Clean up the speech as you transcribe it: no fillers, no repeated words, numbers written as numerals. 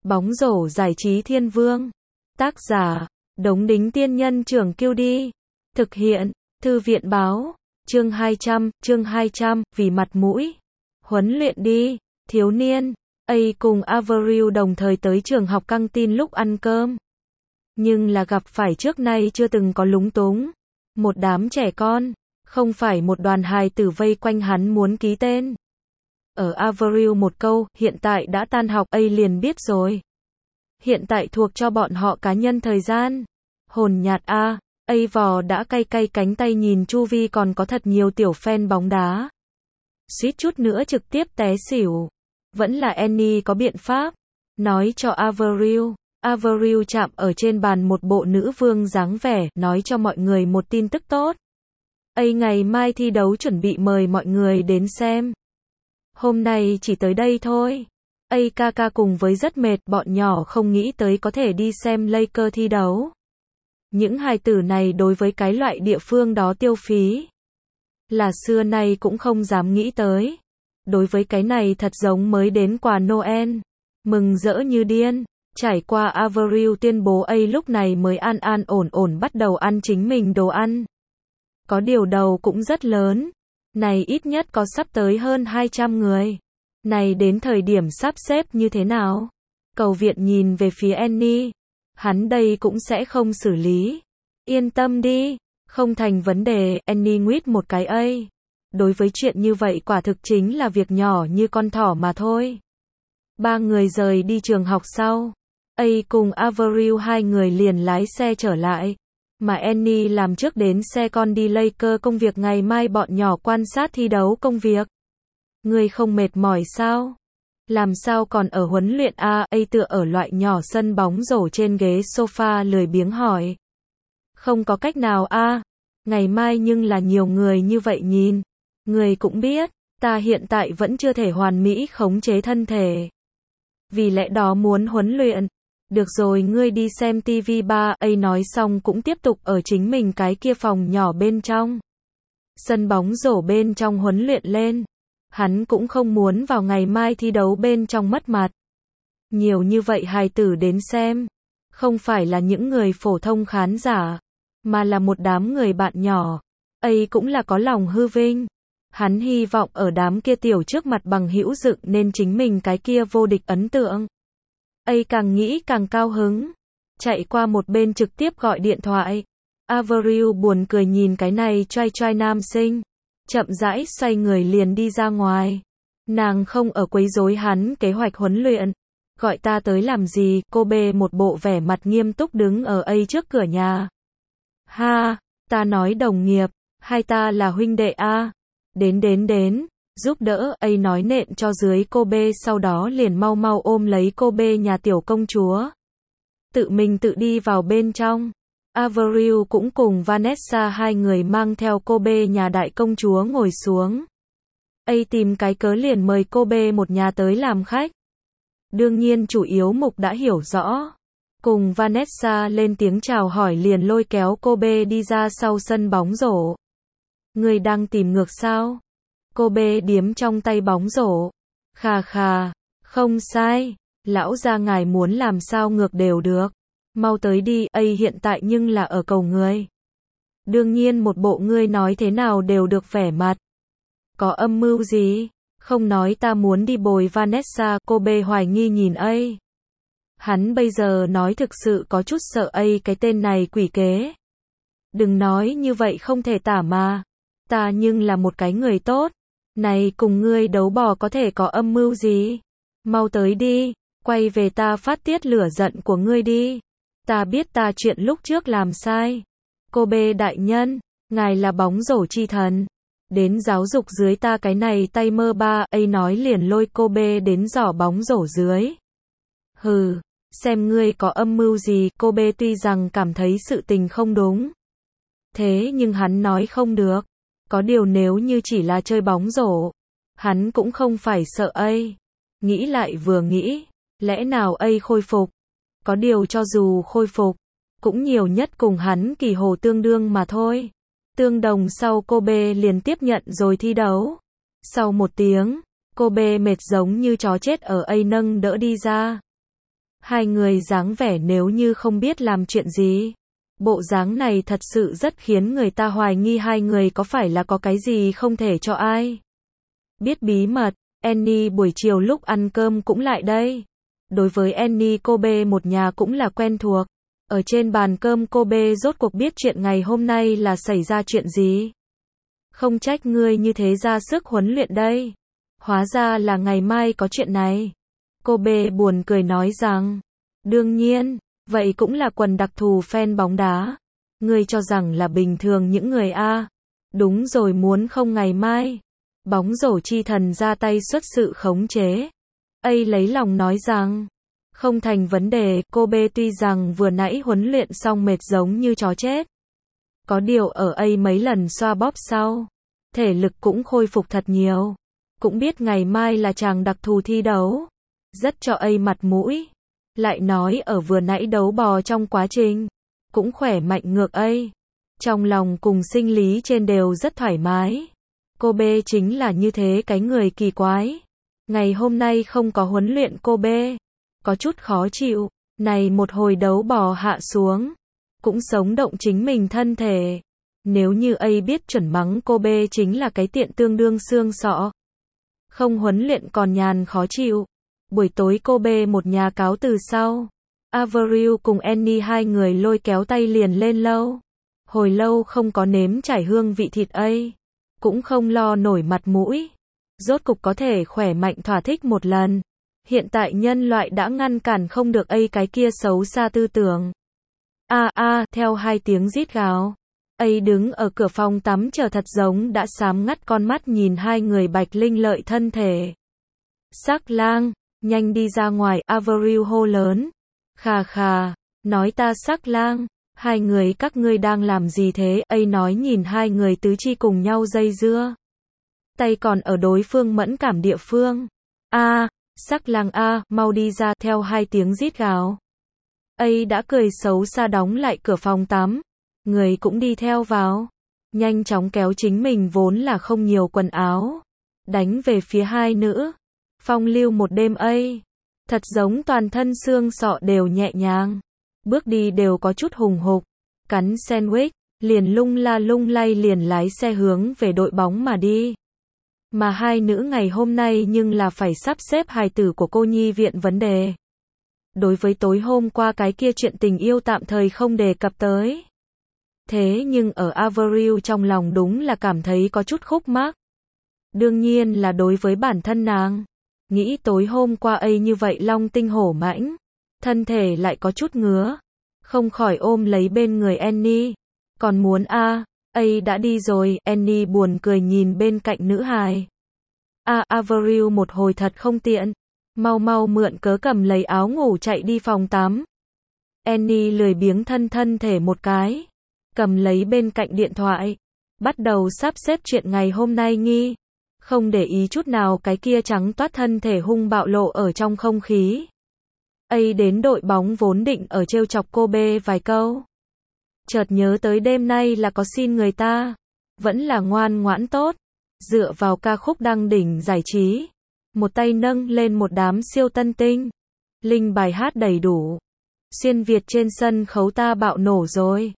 Bóng rổ giải trí thiên vương. Tác giả, Đống Đính Tiên Nhân Trưởng Kiêu Đi. Thực hiện, Thư viện Báo. Chương 200, vì mặt mũi. Huấn luyện đi, thiếu niên. A cùng Avril đồng thời tới trường học căng tin lúc ăn cơm. Nhưng là gặp phải trước nay chưa từng có lúng túng. Một đám trẻ con, không phải một đoàn hài tử vây quanh hắn muốn ký tên. Ở Avril một câu, hiện tại đã tan học, A liền biết rồi. Hiện tại thuộc cho bọn họ cá nhân thời gian. Hồn nhạt A vò đã cay cánh tay nhìn chu vi còn có thật nhiều tiểu fan bóng đá. Suýt chút nữa trực tiếp té xỉu. Vẫn là Annie có biện pháp. Nói cho Avril. Avril chạm ở trên bàn một bộ nữ vương dáng vẻ, nói cho mọi người một tin tức tốt. A ngày mai thi đấu chuẩn bị mời mọi người đến xem. Hôm nay chỉ tới đây thôi. A cùng với rất mệt, bọn nhỏ không nghĩ tới có thể đi xem Lakers thi đấu. Những hài tử này đối với cái loại địa phương đó tiêu phí là xưa nay cũng không dám nghĩ tới. Đối với cái này thật giống mới đến quà Noel. Mừng rỡ như điên. Trải qua Avril tuyên bố, A lúc này mới an ổn bắt đầu ăn chính mình đồ ăn. Có điều đầu cũng rất lớn. Này ít nhất có sắp tới hơn 200 người. Này đến thời điểm sắp xếp như thế nào? Cầu viện nhìn về phía Annie. Hắn đây cũng sẽ không xử lý. Yên tâm đi, không thành vấn đề. Annie nguyết một cái A. Đối với chuyện như vậy quả thực chính là việc nhỏ như con thỏ mà thôi. Ba người rời đi trường học sau. A cùng Avril hai người liền lái xe trở lại. Mà Annie làm trước đến xe con đi Lakers công việc ngày mai bọn nhỏ quan sát thi đấu công việc. Ngươi không mệt mỏi sao? Làm sao còn ở huấn luyện A tựa ở loại nhỏ sân bóng rổ trên ghế sofa lười biếng hỏi. Không có cách nào A. Ngày mai nhưng là nhiều người như vậy nhìn. Người cũng biết, ta hiện tại vẫn chưa thể hoàn mỹ khống chế thân thể. Vì lẽ đó muốn huấn luyện. Được rồi, ngươi đi xem TV ba. A nói xong cũng tiếp tục ở chính mình cái kia phòng nhỏ bên trong. Sân bóng rổ bên trong huấn luyện lên. Hắn cũng không muốn vào ngày mai thi đấu bên trong mất mặt. Nhiều như vậy hài tử đến xem. Không phải là những người phổ thông khán giả. Mà là một đám người bạn nhỏ. A cũng là có lòng hư vinh. Hắn hy vọng ở đám kia tiểu trước mặt bằng hữu dựng nên chính mình cái kia vô địch ấn tượng. A càng nghĩ càng cao hứng. Chạy qua một bên trực tiếp gọi điện thoại. Avril buồn cười nhìn cái này trai nam sinh. Chậm rãi xoay người liền đi ra ngoài. Nàng không ở quấy rối hắn kế hoạch huấn luyện. Gọi ta tới làm gì? Cô B một bộ vẻ mặt nghiêm túc đứng ở A trước cửa nhà. Ha, ta nói đồng nghiệp, hai ta là huynh đệ A. Đến, giúp đỡ. A nói nện cho dưới cô B, sau đó liền mau ôm lấy cô B nhà tiểu công chúa. Tự mình tự đi vào bên trong. Avril cũng cùng Vanessa hai người mang theo cô B nhà đại công chúa ngồi xuống. A tìm cái cớ liền mời cô B một nhà tới làm khách. Đương nhiên chủ yếu mục đã hiểu rõ. Cùng Vanessa lên tiếng chào hỏi liền lôi kéo cô B đi ra sau sân bóng rổ. Người đang tìm ngược sao? Cô B điếm trong tay bóng rổ. Khà, không sai. Lão gia ngài muốn làm sao ngược đều được. Mau tới đi. A hiện tại nhưng là ở cầu người. Đương nhiên một bộ ngươi nói thế nào đều được vẻ mặt. Có âm mưu gì? Không nói ta muốn đi bồi Vanessa. Cô B hoài nghi nhìn A. Hắn bây giờ nói thực sự có chút sợ A cái tên này quỷ kế. Đừng nói như vậy không thể tả mà. Ta nhưng là một cái người tốt. Này cùng ngươi đấu bò có thể có âm mưu gì? Mau tới đi. Quay về ta phát tiết lửa giận của ngươi đi. Ta biết ta chuyện lúc trước làm sai. Cô B đại nhân, ngài là bóng rổ chi thần. Đến giáo dục dưới ta cái này tay mơ ba. A nói liền lôi cô B đến giỏ bóng rổ dưới. Hừ, xem ngươi có âm mưu gì. Cô B tuy rằng cảm thấy sự tình không đúng. Thế nhưng hắn nói không được. Có điều nếu như chỉ là chơi bóng rổ, hắn cũng không phải sợ A. Nghĩ lại vừa nghĩ, lẽ nào A khôi phục? Có điều cho dù khôi phục, cũng nhiều nhất cùng hắn kỳ hồ tương đương mà thôi. Tương đồng sau cô B liền tiếp nhận rồi thi đấu. Sau một tiếng, cô B mệt giống như chó chết ở A nâng đỡ đi ra. Hai người dáng vẻ nếu như không biết làm chuyện gì. Bộ dáng này thật sự rất khiến người ta hoài nghi hai người có phải là có cái gì không thể cho ai biết bí mật. Annie buổi chiều lúc ăn cơm cũng lại đây. Đối với Annie, cô B một nhà cũng là quen thuộc. Ở trên bàn cơm cô B rốt cuộc biết chuyện ngày hôm nay là xảy ra chuyện gì. Không trách ngươi như thế ra sức huấn luyện đây. Hóa ra là ngày mai có chuyện này. Cô B buồn cười nói rằng, đương nhiên, vậy cũng là quần đặc thù fan bóng đá. Ngươi cho rằng là bình thường những người A. Đúng rồi, muốn không ngày mai. Bóng rổ chi thần ra tay xuất sự khống chế. A lấy lòng nói rằng, không thành vấn đề, cô B tuy rằng vừa nãy huấn luyện xong mệt giống như chó chết. Có điều ở A mấy lần xoa bóp sau, thể lực cũng khôi phục thật nhiều. Cũng biết ngày mai là chàng đặc thù thi đấu. Rất cho A mặt mũi. Lại nói ở vừa nãy đấu bò trong quá trình, cũng khỏe mạnh ngược A. Trong lòng cùng sinh lý trên đều rất thoải mái. Cô B chính là như thế cái người kỳ quái. Ngày hôm nay không có huấn luyện cô B. Có chút khó chịu. Này một hồi đấu bò hạ xuống. Cũng sống động chính mình thân thể. Nếu như A biết chuẩn mắng cô B chính là cái tiện tương đương xương sọ. Không huấn luyện còn nhàn khó chịu. Buổi tối cô B một nhà cáo từ sau. Avril cùng Annie hai người lôi kéo tay liền lên lâu. Hồi lâu không có nếm trải hương vị thịt A. Cũng không lo nổi mặt mũi. Rốt cục có thể khỏe mạnh thỏa thích một lần. Hiện tại nhân loại đã ngăn cản không được A cái kia xấu xa tư tưởng. Theo hai tiếng rít gào. A đứng ở cửa phòng tắm chờ thật giống đã xám ngắt con mắt nhìn hai người bạch linh lợi thân thể. Sắc lang, nhanh đi ra ngoài, Avril hô lớn. Khà khà, nói ta sắc lang, hai người các ngươi đang làm gì thế? A nói nhìn hai người tứ chi cùng nhau dây dưa. Tay còn ở đối phương mẫn cảm địa phương. Sắc lang mau đi ra, theo hai tiếng rít gào. A đã cười xấu xa đóng lại cửa phòng tắm. Người cũng đi theo vào. Nhanh chóng kéo chính mình vốn là không nhiều quần áo. Đánh về phía hai nữ. Phong lưu một đêm A. Thật giống toàn thân xương sọ đều nhẹ nhàng. Bước đi đều có chút hùng hục. Cắn sandwich, liền lung la lung lay liền lái xe hướng về đội bóng mà đi. Mà hai nữ ngày hôm nay nhưng là phải sắp xếp hài tử của cô nhi viện vấn đề. Đối với tối hôm qua cái kia chuyện tình yêu tạm thời không đề cập tới. Thế nhưng ở Avril trong lòng đúng là cảm thấy có chút khúc mắc. Đương nhiên là đối với bản thân nàng. Nghĩ tối hôm qua A như vậy long tinh hổ mãnh. Thân thể lại có chút ngứa. Không khỏi ôm lấy bên người Annie. Còn muốn A đã đi rồi. Annie buồn cười nhìn bên cạnh nữ hài. Avril một hồi thật không tiện. Mau mượn cớ cầm lấy áo ngủ chạy đi phòng tắm. Annie lười biếng thân thể một cái. Cầm lấy bên cạnh điện thoại. Bắt đầu sắp xếp chuyện ngày hôm nay nghi. Không để ý chút nào cái kia trắng toát thân thể hung bạo lộ ở trong không khí. A đến đội bóng vốn định ở trêu chọc cô B vài câu. Chợt nhớ tới đêm nay là có xin người ta. Vẫn là ngoan ngoãn tốt. Dựa vào ca khúc đăng đỉnh giải trí. Một tay nâng lên một đám siêu tân tinh. Linh bài hát đầy đủ. Xuyên Việt trên sân khấu ta bạo nổ rồi.